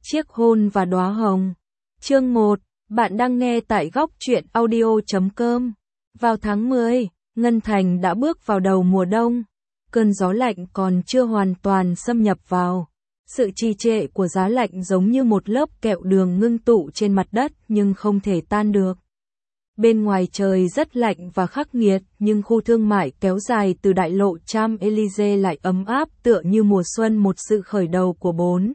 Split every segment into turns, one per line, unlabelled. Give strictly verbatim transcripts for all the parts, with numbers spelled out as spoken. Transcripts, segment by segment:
Chiếc hôn và đóa hồng. Chương một, bạn đang nghe tại góc truyện audio chấm com. Vào tháng mười, Ngân Thành đã bước vào đầu mùa đông. Cơn gió lạnh còn chưa hoàn toàn xâm nhập vào. Sự trì trệ của giá lạnh giống như một lớp kẹo đường ngưng tụ trên mặt đất nhưng không thể tan được. Bên ngoài trời rất lạnh và khắc nghiệt, nhưng khu thương mại kéo dài từ đại lộ Champs-Élysées lại ấm áp tựa như mùa xuân, một sự khởi đầu của bốn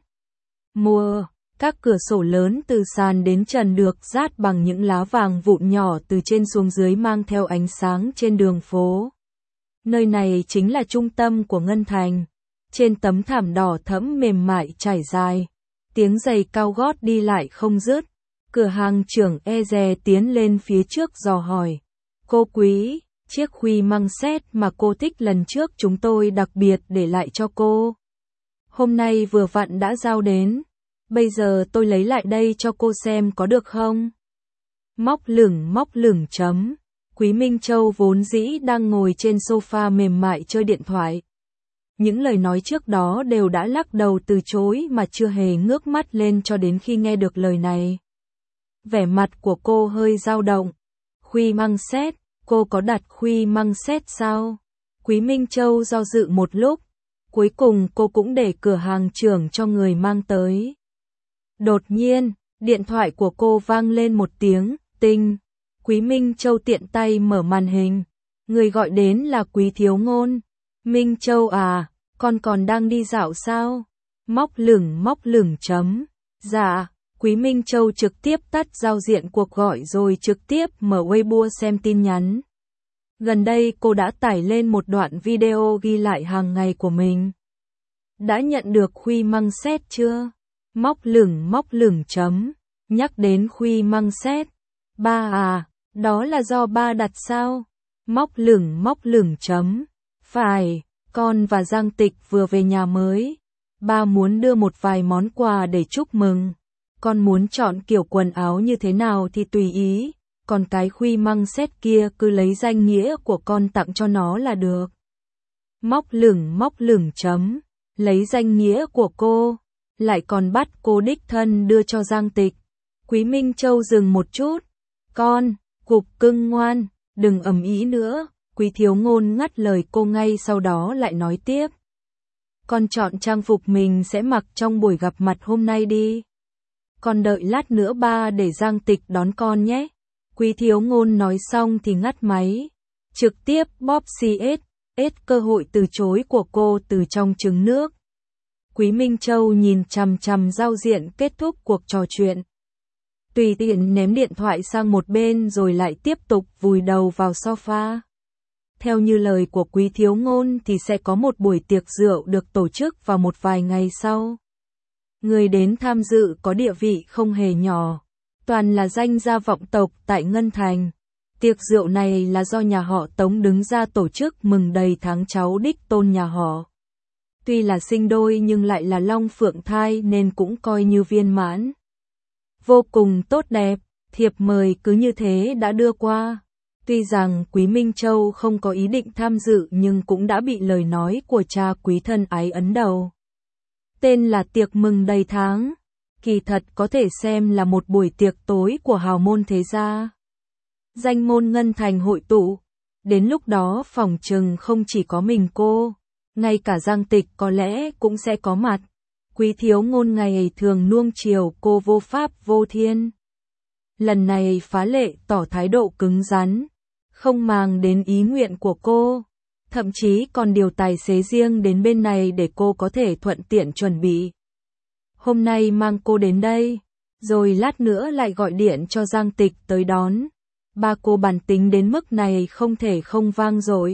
mùa. Các cửa sổ lớn từ sàn đến trần được dát bằng những lá vàng vụn nhỏ từ trên xuống dưới, mang theo ánh sáng trên đường phố. Nơi này chính là trung tâm của Ngân Thành. Trên tấm thảm đỏ thẫm mềm mại trải dài, tiếng giày cao gót đi lại không dứt. Cửa hàng trưởng e dè tiến lên phía trước dò hỏi. Cô quý, chiếc khuy măng xét mà cô thích lần trước chúng tôi đặc biệt để lại cho cô. Hôm nay vừa vặn đã giao đến. Bây giờ tôi lấy lại đây cho cô xem có được không? Móc lửng móc lửng chấm. Quý Minh Châu vốn dĩ đang ngồi trên sofa mềm mại chơi điện thoại. Những lời nói trước đó đều đã lắc đầu từ chối mà chưa hề ngước mắt lên cho đến khi nghe được lời này. Vẻ mặt của cô hơi dao động. Khuy măng xét, cô có đặt khuy măng xét sao? Quý Minh Châu do dự một lúc. Cuối cùng cô cũng để cửa hàng trưởng cho người mang tới. Đột nhiên, điện thoại của cô vang lên một tiếng, tinh. Quý Minh Châu tiện tay mở màn hình. Người gọi đến là Quý Thiếu Ngôn. Minh Châu à, con còn đang đi dạo sao? Móc lửng móc lửng chấm. Dạ, Quý Minh Châu trực tiếp tắt giao diện cuộc gọi rồi trực tiếp mở Weibo xem tin nhắn. Gần đây cô đã tải lên một đoạn video ghi lại hàng ngày của mình. Đã nhận được khuy măng xét chưa? Móc lửng móc lửng chấm. Nhắc đến khuy măng xét. Ba à, đó là do ba đặt sao? Móc lửng móc lửng chấm. Phải, con và Giang Tịch vừa về nhà mới. Ba muốn đưa một vài món quà để chúc mừng. Con muốn chọn kiểu quần áo như thế nào thì tùy ý. Còn cái khuy măng xét kia cứ lấy danh nghĩa của con tặng cho nó là được. Móc lửng móc lửng chấm. Lấy danh nghĩa của cô. Lại còn bắt cô đích thân đưa cho Giang Tịch. Quý Minh Châu dừng một chút. Con, cục cưng ngoan, đừng ầm ĩ nữa. Quý Thiếu Ngôn ngắt lời cô ngay sau đó lại nói tiếp. Con chọn trang phục mình sẽ mặc trong buổi gặp mặt hôm nay đi. Con đợi lát nữa ba để Giang Tịch đón con nhé. Quý Thiếu Ngôn nói xong thì ngắt máy. Trực tiếp bóp xê ét, ét cơ hội từ chối của cô từ trong trứng nước. Quý Minh Châu nhìn chằm chằm giao diện kết thúc cuộc trò chuyện. Tùy tiện ném điện thoại sang một bên rồi lại tiếp tục vùi đầu vào sofa. Theo như lời của Quý Thiếu Ngôn thì sẽ có một buổi tiệc rượu được tổ chức vào một vài ngày sau. Người đến tham dự có địa vị không hề nhỏ, toàn là danh gia vọng tộc tại Ngân Thành. Tiệc rượu này là do nhà họ Tống đứng ra tổ chức mừng đầy tháng cháu đích tôn nhà họ. Tuy là sinh đôi nhưng lại là long phượng thai nên cũng coi như viên mãn. Vô cùng tốt đẹp, thiệp mời cứ như thế đã đưa qua. Tuy rằng Quý Minh Châu không có ý định tham dự nhưng cũng đã bị lời nói của cha Quý thân ái ấn đầu. Tên là tiệc mừng đầy tháng, kỳ thật có thể xem là một buổi tiệc tối của hào môn thế gia. Danh môn Ngân Thành hội tụ, đến lúc đó phỏng chừng không chỉ có mình cô, ngay cả Giang Tịch có lẽ cũng sẽ có mặt. Quý Thiếu Ngôn ngày thường nuông chiều cô vô pháp vô thiên. Lần này phá lệ tỏ thái độ cứng rắn, không màng đến ý nguyện của cô, thậm chí còn điều tài xế riêng đến bên này để cô có thể thuận tiện chuẩn bị. Hôm nay mang cô đến đây, rồi lát nữa lại gọi điện cho Giang Tịch tới đón. Ba cô bản tính đến mức này không thể không vang dội.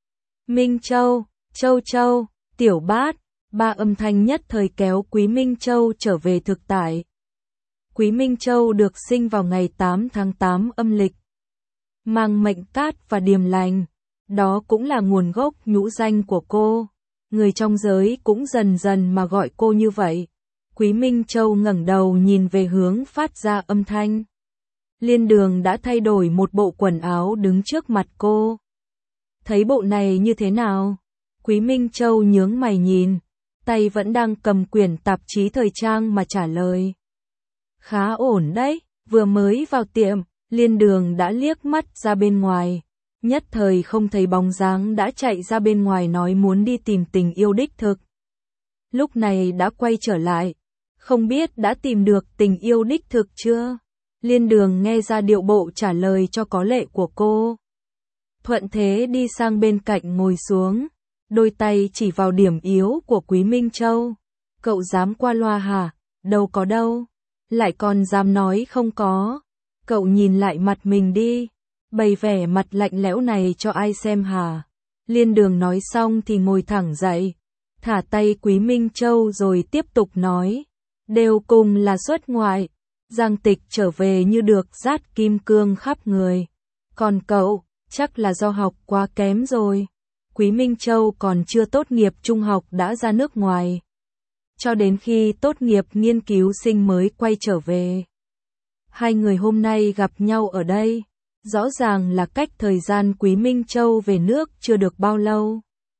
Minh Châu, Châu Châu, Tiểu Bát, ba âm thanh nhất thời kéo Quý Minh Châu trở về thực tại. Quý Minh Châu được sinh vào ngày tám tháng tám âm lịch. Mang mệnh cát và điềm lành. Đó cũng là nguồn gốc nhũ danh của cô. Người trong giới cũng dần dần mà gọi cô như vậy. Quý Minh Châu ngẩng đầu nhìn về hướng phát ra âm thanh. Liên Đường đã thay đổi một bộ quần áo đứng trước mặt cô. Thấy bộ này như thế nào? Quý Minh Châu nhướng mày nhìn. tay vẫn đang cầm quyển tạp chí thời trang mà trả lời. Khá ổn đấy, vừa mới vào tiệm, Liên Đường đã liếc mắt ra bên ngoài. Nhất thời không thấy bóng dáng đã chạy ra bên ngoài nói muốn đi tìm tình yêu đích thực. Lúc này đã quay trở lại. Không biết đã tìm được tình yêu đích thực chưa? Liên Đường nghe ra điệu bộ trả lời cho có lệ của cô. Thuận thế đi sang bên cạnh ngồi xuống. Đôi tay chỉ vào điểm yếu của Quý Minh Châu. Cậu dám qua loa hả? Đâu có đâu. Lại còn dám nói không có. Cậu nhìn lại mặt mình đi. Bày vẻ mặt lạnh lẽo này cho ai xem hả? Liên Đường nói xong thì ngồi thẳng dậy. Thả tay Quý Minh Châu rồi tiếp tục nói. Đều cùng là xuất ngoại. Giang Tịch trở về như được rát kim cương khắp người. Còn cậu, chắc là do học quá kém rồi. Quý Minh Châu còn chưa tốt nghiệp trung học đã ra nước ngoài. Cho đến khi tốt nghiệp nghiên cứu sinh mới quay trở về. Hai người hôm nay gặp nhau ở đây. Rõ ràng là cách thời gian Quý Minh Châu về nước chưa được bao lâu.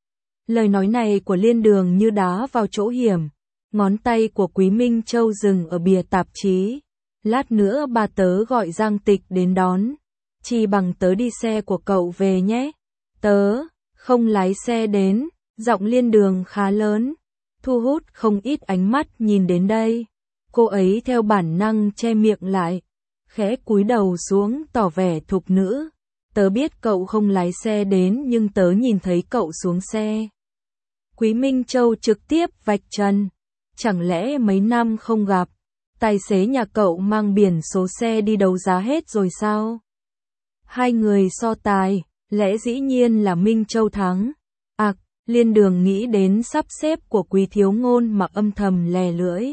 Lời nói này của Liên Đường như đá vào chỗ hiểm. Ngón tay của Quý Minh Châu dừng ở bìa tạp chí. Lát nữa bà tớ gọi Giang Tịch đến đón. Chỉ bằng tớ đi xe của cậu về nhé. Tớ không lái xe đến. Giọng Liên Đường khá lớn, thu hút không ít ánh mắt nhìn đến đây. Cô ấy theo bản năng che miệng lại, khẽ cúi đầu xuống tỏ vẻ thục nữ. Tớ biết cậu không lái xe đến nhưng tớ nhìn thấy cậu xuống xe. Quý Minh Châu trực tiếp vạch trần. Chẳng lẽ mấy năm không gặp, tài xế nhà cậu mang biển số xe đi đấu giá hết rồi sao? Hai người so tài, lẽ dĩ nhiên là Minh Châu thắng. À, Liên Đường nghĩ đến sắp xếp của Quý Thiếu Ngôn mà âm thầm lè lưỡi.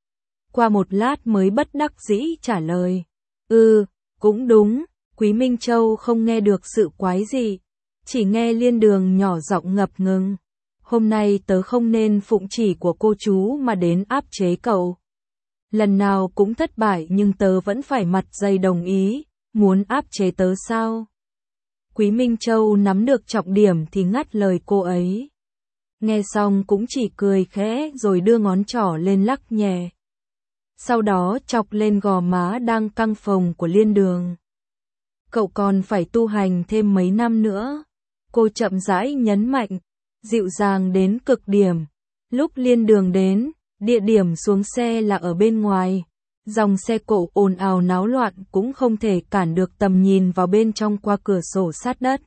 Qua một lát mới bất đắc dĩ trả lời. Ừ, cũng đúng, Quý Minh Châu không nghe được sự quái gì. Chỉ nghe Liên Đường nhỏ giọng ngập ngừng. Hôm nay tớ không nên phụng chỉ của cô chú mà đến áp chế cậu. Lần nào cũng thất bại nhưng tớ vẫn phải mặt dày đồng ý, muốn áp chế tớ sao? Quý Minh Châu nắm được trọng điểm thì ngắt lời cô ấy. Nghe xong cũng chỉ cười khẽ rồi đưa ngón trỏ lên lắc nhẹ. Sau đó chọc lên gò má đang căng phồng của Liên Đường. Cậu còn phải tu hành thêm mấy năm nữa. Cô chậm rãi nhấn mạnh, dịu dàng đến cực điểm. Lúc Liên Đường đến, địa điểm xuống xe là ở bên ngoài. Dòng xe cộ ồn ào náo loạn cũng không thể cản được tầm nhìn vào bên trong qua cửa sổ sát đất.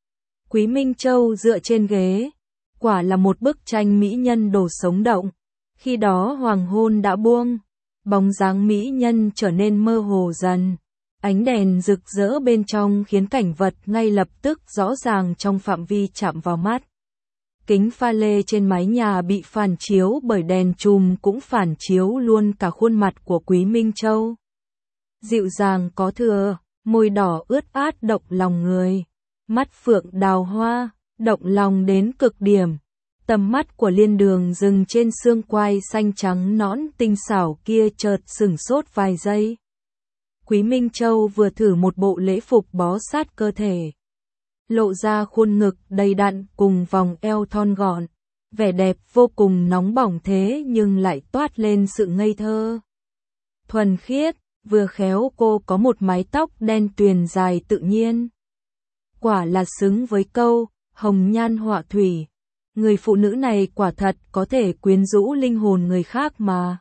Quý Minh Châu dựa trên ghế. Quả là một bức tranh mỹ nhân đồ sống động. Khi đó hoàng hôn đã buông. Bóng dáng mỹ nhân trở nên mơ hồ dần. Ánh đèn rực rỡ bên trong khiến cảnh vật ngay lập tức rõ ràng trong phạm vi chạm vào mắt. Kính pha lê trên mái nhà bị phản chiếu bởi đèn chùm cũng phản chiếu luôn cả khuôn mặt của Quý Minh Châu. Dịu dàng có thừa, môi đỏ ướt át động lòng người. Mắt phượng đào hoa, động lòng đến cực điểm. Tầm mắt của Liên Đường dừng trên xương quai xanh trắng nõn tinh xảo kia chợt sửng sốt vài giây. Quý Minh Châu vừa thử một bộ lễ phục bó sát cơ thể. Lộ ra khuôn ngực đầy đặn cùng vòng eo thon gọn. Vẻ đẹp vô cùng nóng bỏng thế nhưng lại toát lên sự ngây thơ. Thuần khiết, vừa khéo cô có một mái tóc đen tuyền dài tự nhiên. Quả là xứng với câu, hồng nhan họa thủy. Người phụ nữ này quả thật có thể quyến rũ linh hồn người khác mà.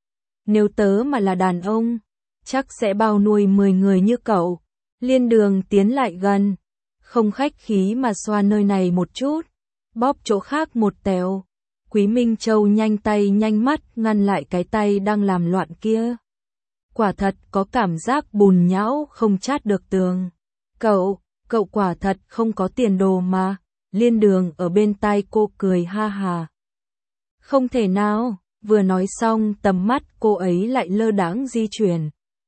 Nếu tớ mà là đàn ông, chắc sẽ bao nuôi mười người như cậu. Liên Đường tiến lại gần, không khách khí mà xoa nơi này một chút, bóp chỗ khác một tèo. Quý Minh Châu nhanh tay nhanh mắt ngăn lại cái tay đang làm loạn kia. Quả thật có cảm giác bùn nhão không chát được tường. Cậu, cậu quả thật không có tiền đồ mà. Liên Đường ở bên tai cô cười ha hà. Không thể nào, vừa nói xong tầm mắt cô ấy lại lơ đãng di chuyển.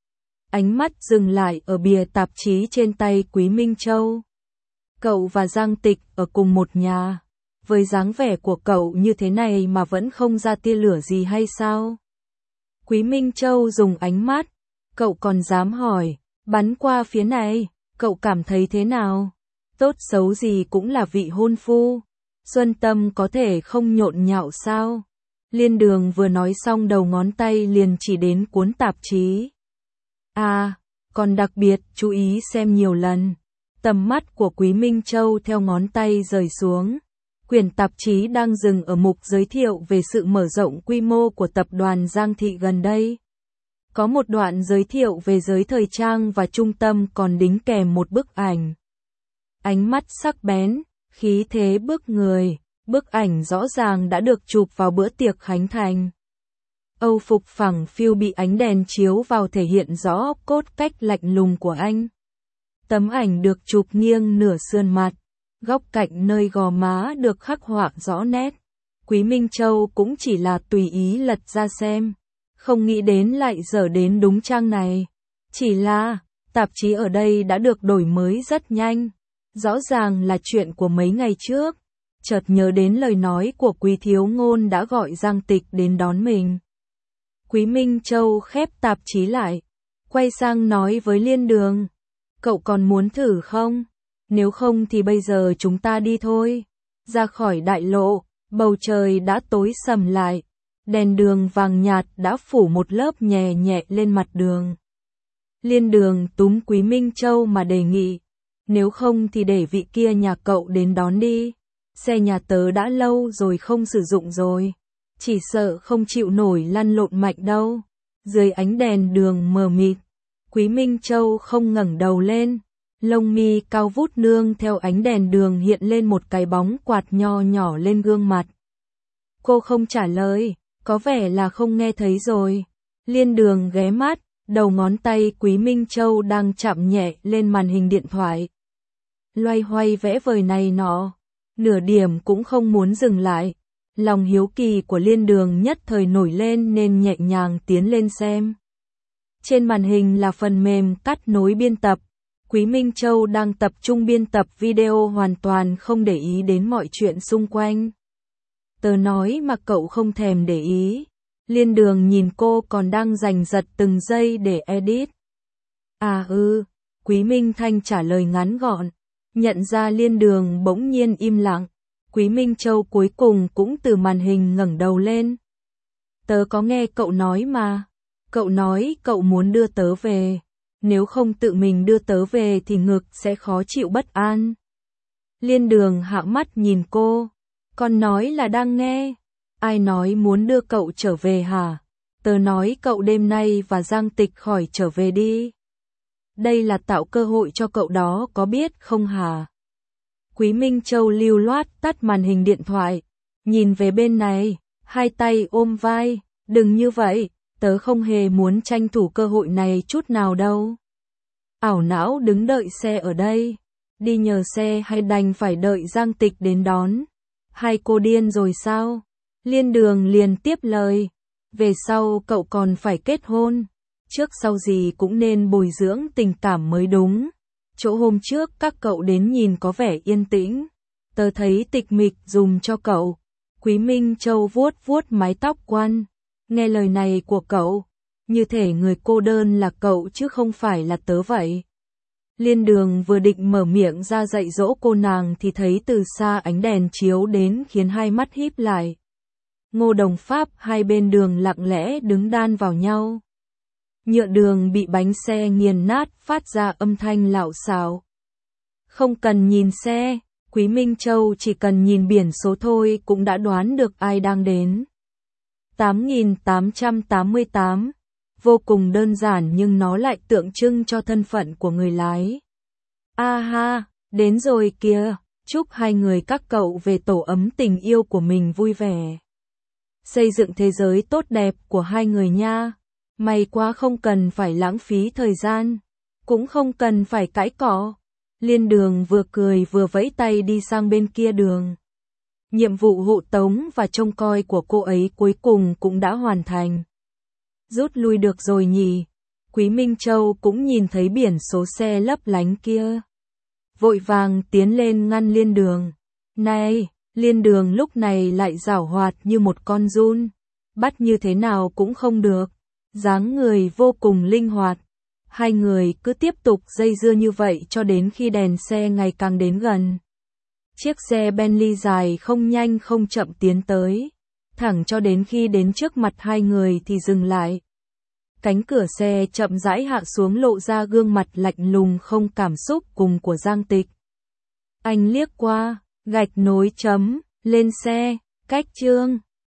Ánh mắt dừng lại ở bìa tạp chí trên tay Quý Minh Châu. Cậu và Giang Tịch ở cùng một nhà. Với dáng vẻ của cậu như thế này mà vẫn không ra tia lửa gì hay sao? Quý Minh Châu dùng ánh mắt. Cậu còn dám hỏi, bắn qua phía này, cậu cảm thấy thế nào? Tốt xấu gì cũng là vị hôn phu. Xuân tâm có thể không nhộn nhạo sao? Liên Đường vừa nói xong đầu ngón tay liền chỉ đến cuốn tạp chí. À, còn đặc biệt chú ý xem nhiều lần. Tầm mắt của Quý Minh Châu theo ngón tay rời xuống. Quyển tạp chí đang dừng ở mục giới thiệu về sự mở rộng quy mô của tập đoàn Giang Thị gần đây. Có một đoạn giới thiệu về giới thời trang và trung tâm còn đính kèm một bức ảnh. Ánh mắt sắc bén, khí thế bức người, bức ảnh rõ ràng đã được chụp vào bữa tiệc khánh thành. Âu phục phẳng phiu bị ánh đèn chiếu vào thể hiện rõ cốt cách lạnh lùng của anh. Tấm ảnh được chụp nghiêng nửa sườn mặt, góc cạnh nơi gò má được khắc họa rõ nét. Quý Minh Châu cũng chỉ là tùy ý lật ra xem, không nghĩ đến lại dở đến đúng trang này. Chỉ là, tạp chí ở đây đã được đổi mới rất nhanh, rõ ràng là chuyện của mấy ngày trước. Chợt nhớ đến lời nói của Quý Thiếu Ngôn đã gọi Giang Tịch đến đón mình. Quý Minh Châu khép tạp chí lại, quay sang nói với Liên Đường. Cậu còn muốn thử không? Nếu không thì bây giờ chúng ta đi thôi. Ra khỏi đại lộ, bầu trời đã tối sầm lại. Đèn đường vàng nhạt đã phủ một lớp nhẹ nhẹ lên mặt đường. Liên Đường túm Quý Minh Châu mà đề nghị. Nếu không thì để vị kia nhà cậu đến đón đi. Xe nhà tớ đã lâu rồi không sử dụng rồi. Chỉ sợ không chịu nổi lăn lộn mạnh đâu. Dưới ánh đèn đường mờ mịt, Quý Minh Châu không ngẩng đầu lên. Lông mi cao vút nương theo ánh đèn đường hiện lên một cái bóng quạt nho nhỏ lên gương mặt. Cô không trả lời, có vẻ là không nghe thấy rồi. Liên Đường ghé mắt, đầu ngón tay Quý Minh Châu đang chạm nhẹ lên màn hình điện thoại. Loay hoay vẽ vời này nọ, nửa điểm cũng không muốn dừng lại. Lòng hiếu kỳ của Liên Đường nhất thời nổi lên nên nhẹ nhàng tiến lên xem. Trên màn hình là phần mềm cắt nối biên tập. Quý Minh Châu đang tập trung biên tập video hoàn toàn không để ý đến mọi chuyện xung quanh. Tớ nói mà cậu không thèm để ý. Liên Đường nhìn cô còn đang giành giật từng giây để edit. À ừ, Quý Minh Thanh trả lời ngắn gọn. Nhận ra Liên Đường bỗng nhiên im lặng. Quý Minh Châu cuối cùng cũng từ màn hình ngẩng đầu lên. Tớ có nghe cậu nói mà. Cậu nói cậu muốn đưa tớ về. Nếu không tự mình đưa tớ về thì ngực sẽ khó chịu bất an. Liên Đường hạ mắt nhìn cô. Con nói là đang nghe. Ai nói muốn đưa cậu trở về hả? Tớ nói cậu đêm nay và Giang Tịch khỏi trở về đi. Đây là tạo cơ hội cho cậu đó có biết không hả? Quý Minh Châu lưu loát tắt màn hình điện thoại. Nhìn về bên này, hai tay ôm vai. Đừng như vậy, tớ không hề muốn tranh thủ cơ hội này chút nào đâu. Ảo não đứng đợi xe ở đây. Đi nhờ xe hay đành phải đợi Giang Tịch đến đón? Hai cô điên rồi sao? Liên Đường liền tiếp lời. Về sau cậu còn phải kết hôn. Trước sau gì cũng nên bồi dưỡng tình cảm mới đúng. Chỗ hôm trước các cậu đến nhìn có vẻ yên tĩnh. Tớ thấy tịch mịch dùm cho cậu. Quý Minh Châu vuốt vuốt mái tóc quăn. Nghe lời này của cậu, như thể người cô đơn là cậu chứ không phải là tớ vậy. Liên Đường vừa định mở miệng ra dạy dỗ cô nàng thì thấy từ xa ánh đèn chiếu đến khiến hai mắt híp lại. Ngô Đồng Pháp hai bên đường lặng lẽ đứng đan vào nhau. Nhựa đường bị bánh xe nghiền nát phát ra âm thanh lạo xạo. Không cần nhìn xe, Quý Minh Châu chỉ cần nhìn biển số thôi cũng đã đoán được ai đang đến. tám nghìn tám trăm tám mươi tám. Vô cùng đơn giản nhưng nó lại tượng trưng cho thân phận của người lái. A ha, đến rồi kìa, chúc hai người các cậu về tổ ấm tình yêu của mình vui vẻ. Xây dựng thế giới tốt đẹp của hai người nha. May quá không cần phải lãng phí thời gian, cũng không cần phải cãi cọ. Liên Đường vừa cười vừa vẫy tay đi sang bên kia đường. Nhiệm vụ hộ tống và trông coi của cô ấy cuối cùng cũng đã hoàn thành. Rút lui được rồi nhỉ? Quý Minh Châu cũng nhìn thấy biển số xe lấp lánh kia. Vội vàng tiến lên ngăn Liên Đường. Này, Liên Đường lúc này lại giảo hoạt như một con giun. Bắt như thế nào cũng không được. Dáng người vô cùng linh hoạt. Hai người cứ tiếp tục dây dưa như vậy cho đến khi đèn xe ngày càng đến gần. Chiếc xe Bentley dài không nhanh không chậm tiến tới. thẳng cho đến khi đến trước mặt hai người thì dừng lại. Cánh cửa xe chậm rãi hạ xuống lộ ra gương mặt lạnh lùng không cảm xúc cùng của Giang Tịch. Anh liếc qua, gạch nối chấm, lên xe, cách Trương